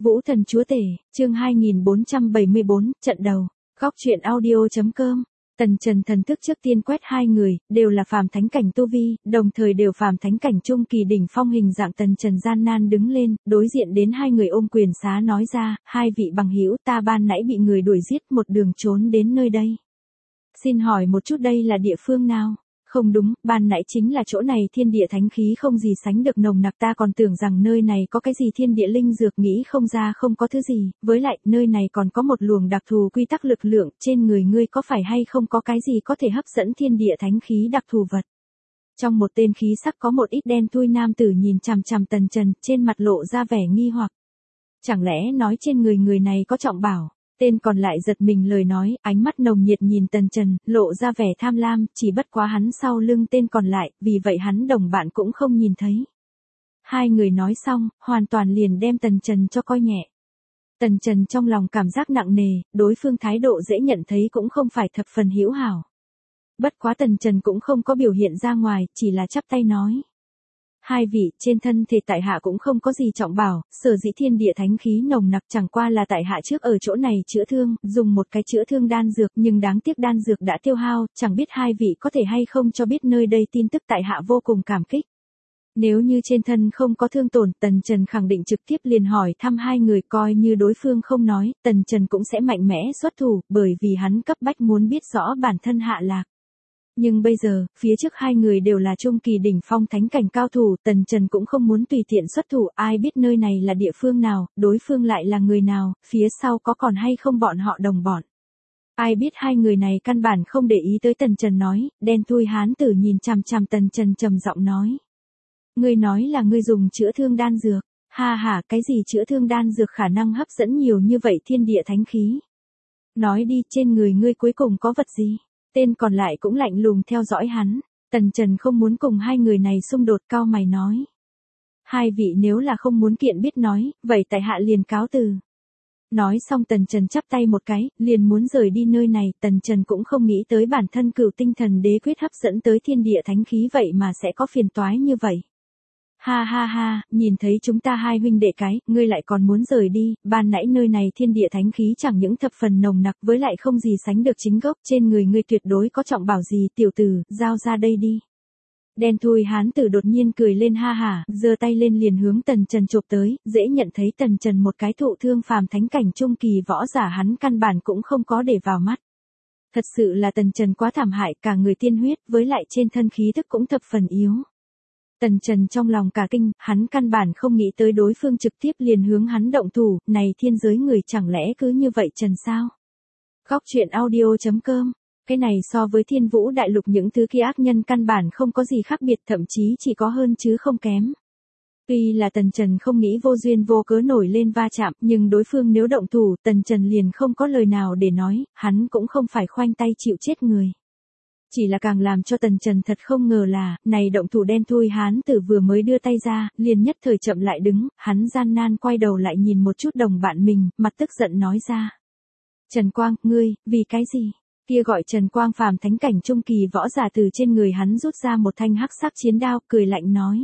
Vũ Thần Chúa Tể, chương 2474, trận đầu. Góc truyện audio.com. Tần Trần thần thức trước tiên quét hai người, đều là phàm thánh cảnh tu vi, đồng thời đều phàm thánh cảnh trung kỳ đỉnh phong. Hình dạng Tần Trần gian nan đứng lên, đối diện đến hai người ôm quyền xá nói ra, hai vị bằng hữu, ta ban nãy bị người đuổi giết, một đường trốn đến nơi đây. Xin hỏi một chút, đây là địa phương nào? Không đúng, ban nãy chính là chỗ này, thiên địa thánh khí không gì sánh được nồng nặc, ta còn tưởng rằng nơi này có cái gì thiên địa linh dược, nghĩ không ra không có thứ gì, với lại, nơi này còn có một luồng đặc thù quy tắc lực lượng, trên người ngươi có phải hay không có cái gì có thể hấp dẫn thiên địa thánh khí đặc thù vật. Trong một tên khí sắc có một ít đen thui nam tử nhìn chằm chằm Tần Trần, trên mặt lộ ra vẻ nghi hoặc. Chẳng lẽ nói trên người này có trọng bảo? Tên còn lại giật mình lời nói, ánh mắt nồng nhiệt nhìn Tần Trần, lộ ra vẻ tham lam, chỉ bất quá hắn sau lưng tên còn lại, vì vậy hắn đồng bạn cũng không nhìn thấy. Hai người nói xong, hoàn toàn liền đem Tần Trần cho coi nhẹ. Tần Trần trong lòng cảm giác nặng nề, đối phương thái độ dễ nhận thấy cũng không phải thập phần hữu hảo. Bất quá Tần Trần cũng không có biểu hiện ra ngoài, chỉ là chắp tay nói. Hai vị, trên thân thể tại hạ cũng không có gì trọng bảo, sở dĩ thiên địa thánh khí nồng nặc chẳng qua là tại hạ trước ở chỗ này chữa thương, dùng một cái chữa thương đan dược, nhưng đáng tiếc đan dược đã tiêu hao, chẳng biết hai vị có thể hay không cho biết nơi đây tin tức, tại hạ vô cùng cảm kích. Nếu như trên thân không có thương tổn, Tần Trần khẳng định trực tiếp liền hỏi thăm hai người, coi như đối phương không nói, Tần Trần cũng sẽ mạnh mẽ xuất thủ, bởi vì hắn cấp bách muốn biết rõ bản thân hạ lạc. Nhưng bây giờ, phía trước hai người đều là trung kỳ đỉnh phong thánh cảnh cao thủ, Tần Trần cũng không muốn tùy tiện xuất thủ, ai biết nơi này là địa phương nào, đối phương lại là người nào, phía sau có còn hay không bọn họ đồng bọn. Ai biết hai người này căn bản không để ý tới Tần Trần nói, đen thui hán tử nhìn chằm chằm Tần Trần trầm giọng nói. Ngươi nói là ngươi dùng chữa thương đan dược, ha ha, cái gì chữa thương đan dược khả năng hấp dẫn nhiều như vậy thiên địa thánh khí. Nói đi, trên người ngươi cuối cùng có vật gì? Tên còn lại cũng lạnh lùng theo dõi hắn, Tần Trần không muốn cùng hai người này xung đột, cao mày nói. Hai vị nếu là không muốn kiện biết nói, vậy tại hạ liền cáo từ. Nói xong Tần Trần chắp tay một cái, liền muốn rời đi nơi này, Tần Trần cũng không nghĩ tới bản thân Cửu Tinh Thần Đế quyết hấp dẫn tới thiên địa thánh khí vậy mà sẽ có phiền toái như vậy. Ha ha ha, nhìn thấy chúng ta hai huynh đệ cái, ngươi lại còn muốn rời đi, ban nãy nơi này thiên địa thánh khí chẳng những thập phần nồng nặc, với lại không gì sánh được chính gốc, trên người ngươi tuyệt đối có trọng bảo gì, tiểu tử, giao ra đây đi. Đen thui hán tử đột nhiên cười lên ha hả, giơ tay lên liền hướng Tần Trần chộp tới, dễ nhận thấy Tần Trần một cái thụ thương phàm thánh cảnh trung kỳ võ giả, hắn căn bản cũng không có để vào mắt. Thật sự là Tần Trần quá thảm hại, cả người tiên huyết, với lại trên thân khí thức cũng thập phần yếu. Tần Trần trong lòng cả kinh, hắn căn bản không nghĩ tới đối phương trực tiếp liền hướng hắn động thủ, này thiên giới người chẳng lẽ cứ như vậy trần sao? Góc truyện audio.com. Cái này so với Thiên Vũ Đại Lục những thứ kia ác nhân căn bản không có gì khác biệt, thậm chí chỉ có hơn chứ không kém. Tuy là Tần Trần không nghĩ vô duyên vô cớ nổi lên va chạm, nhưng đối phương nếu động thủ, Tần Trần liền không có lời nào để nói, hắn cũng không phải khoanh tay chịu chết người. Chỉ là càng làm cho Tần Trần thật không ngờ là, này động thủ đen thui hán tử vừa mới đưa tay ra, liền nhất thời chậm lại đứng, hắn gian nan quay đầu lại nhìn một chút đồng bạn mình, mặt tức giận nói ra. Trần Quang, ngươi, vì cái gì? Kia gọi Trần Quang phàm thánh cảnh trung kỳ võ giả từ trên người hắn rút ra một thanh hắc sắc chiến đao, cười lạnh nói.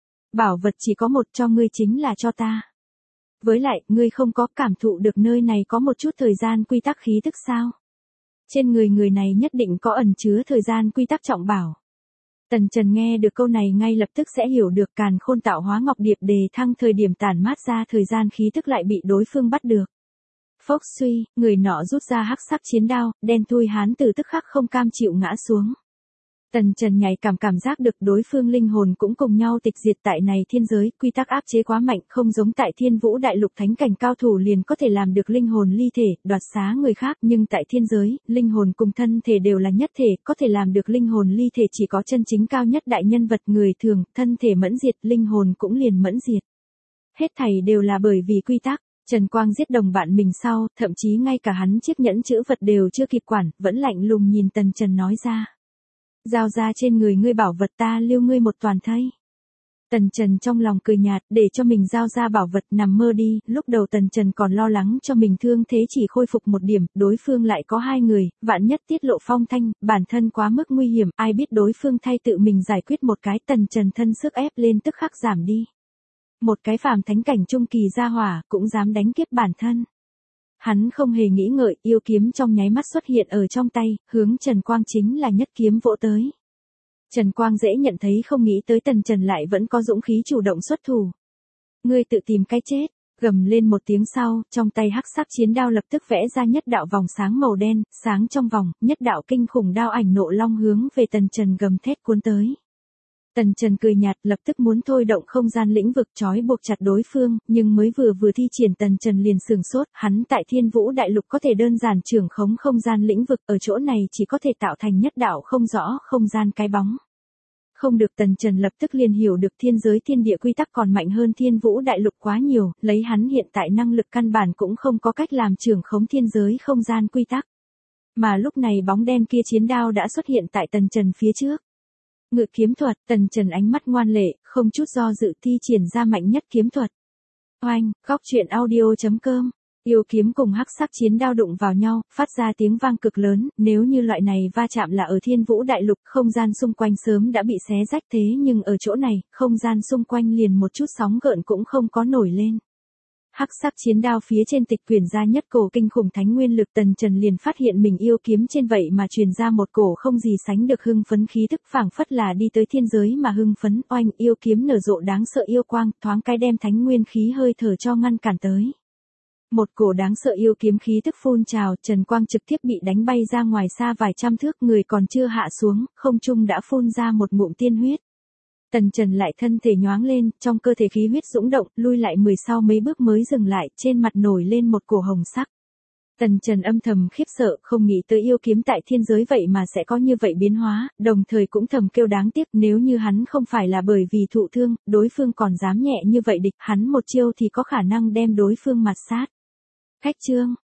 Bảo vật chỉ có một, cho ngươi chính là cho ta. Với lại, ngươi không có cảm thụ được nơi này có một chút thời gian quy tắc khí tức sao? Trên người này nhất định có ẩn chứa thời gian quy tắc trọng bảo. Tần Trần nghe được câu này ngay lập tức sẽ hiểu được, càn khôn tạo hóa ngọc điệp đề thăng thời điểm tản mát ra thời gian khí tức lại bị đối phương bắt được. Phốc suy, người nọ rút ra hắc sắc chiến đao, đen thui hán tử tức khắc không cam chịu ngã xuống. Tần Trần nhạy cảm giác được đối phương linh hồn cũng cùng nhau tịch diệt tại này thiên giới, quy tắc áp chế quá mạnh, không giống tại Thiên Vũ Đại Lục thánh cảnh cao thủ liền có thể làm được linh hồn ly thể, đoạt xá người khác, nhưng tại thiên giới, linh hồn cùng thân thể đều là nhất thể, có thể làm được linh hồn ly thể chỉ có chân chính cao nhất đại nhân vật, người thường, thân thể mẫn diệt, linh hồn cũng liền mẫn diệt. Hết thảy đều là bởi vì quy tắc. Trần Quang giết đồng bạn mình sau, thậm chí ngay cả hắn chiếc nhẫn chữ vật đều chưa kịp quản, vẫn lạnh lùng nhìn Tần Trần nói ra. Giao ra trên người ngươi bảo vật, ta lưu ngươi một toàn thây. Tần Trần trong lòng cười nhạt, để cho mình giao ra bảo vật, nằm mơ đi, lúc đầu Tần Trần còn lo lắng cho mình thương thế chỉ khôi phục một điểm, đối phương lại có hai người, vạn nhất tiết lộ phong thanh, bản thân quá mức nguy hiểm, ai biết đối phương thay tự mình giải quyết một cái, Tần Trần thân sức ép lên tức khắc giảm đi. Một cái phàm thánh cảnh trung kỳ gia hỏa, cũng dám đánh kiếp bản thân. Hắn không hề nghĩ ngợi, yêu kiếm trong nháy mắt xuất hiện ở trong tay, hướng Trần Quang chính là nhất kiếm vỗ tới. Trần Quang dễ nhận thấy không nghĩ tới Tần Trần lại vẫn có dũng khí chủ động xuất thủ. Ngươi tự tìm cái chết, gầm lên một tiếng sau, trong tay hắc sắc chiến đao lập tức vẽ ra nhất đạo vòng sáng màu đen, sáng trong vòng, nhất đạo kinh khủng đao ảnh nộ long hướng về Tần Trần gầm thét cuốn tới. Tần Trần cười nhạt, lập tức muốn thôi động không gian lĩnh vực trói buộc chặt đối phương, nhưng mới vừa thi triển Tần Trần liền sửng sốt, hắn tại Thiên Vũ Đại Lục có thể đơn giản trưởng khống không gian lĩnh vực, ở chỗ này chỉ có thể tạo thành nhất đạo không rõ không gian cái bóng. Không được, Tần Trần lập tức liền hiểu được thiên giới thiên địa quy tắc còn mạnh hơn Thiên Vũ Đại Lục quá nhiều, lấy hắn hiện tại năng lực căn bản cũng không có cách làm trưởng khống thiên giới không gian quy tắc. Mà lúc này bóng đen kia chiến đao đã xuất hiện tại Tần Trần phía trước. Ngự kiếm thuật, Tần Trần ánh mắt ngoan lệ, không chút do dự thi triển ra mạnh nhất kiếm thuật. Oanh, góc truyện audio.com. Yêu kiếm cùng hắc sắc chiến đao đụng vào nhau, phát ra tiếng vang cực lớn, nếu như loại này va chạm là ở Thiên Vũ Đại Lục, không gian xung quanh sớm đã bị xé rách, thế nhưng ở chỗ này, không gian xung quanh liền một chút sóng gợn cũng không có nổi lên. Hắc sắc chiến đao phía trên tịch quyển ra nhất cổ kinh khủng thánh nguyên lực, Tần Trần liền phát hiện mình yêu kiếm trên vậy mà truyền ra một cổ không gì sánh được hưng phấn khí tức, phảng phất là đi tới thiên giới mà hưng phấn. Oanh, yêu kiếm nở rộ đáng sợ yêu quang, thoáng cái đem thánh nguyên khí hơi thở cho ngăn cản tới. Một cổ đáng sợ yêu kiếm khí tức phun trào, Trần Quang trực tiếp bị đánh bay ra ngoài xa vài trăm thước, người còn chưa hạ xuống, không trung đã phun ra một ngụm tiên huyết. Tần Trần lại thân thể nhoáng lên, trong cơ thể khí huyết dũng động, lui lại sau mấy bước mới dừng lại, trên mặt nổi lên một cổ hồng sắc. Tần Trần âm thầm khiếp sợ, không nghĩ tới yêu kiếm tại thiên giới vậy mà sẽ có như vậy biến hóa, đồng thời cũng thầm kêu đáng tiếc, nếu như hắn không phải là bởi vì thụ thương, đối phương còn dám nhẹ như vậy địch, hắn một chiêu thì có khả năng đem đối phương mạt sát. Khách chương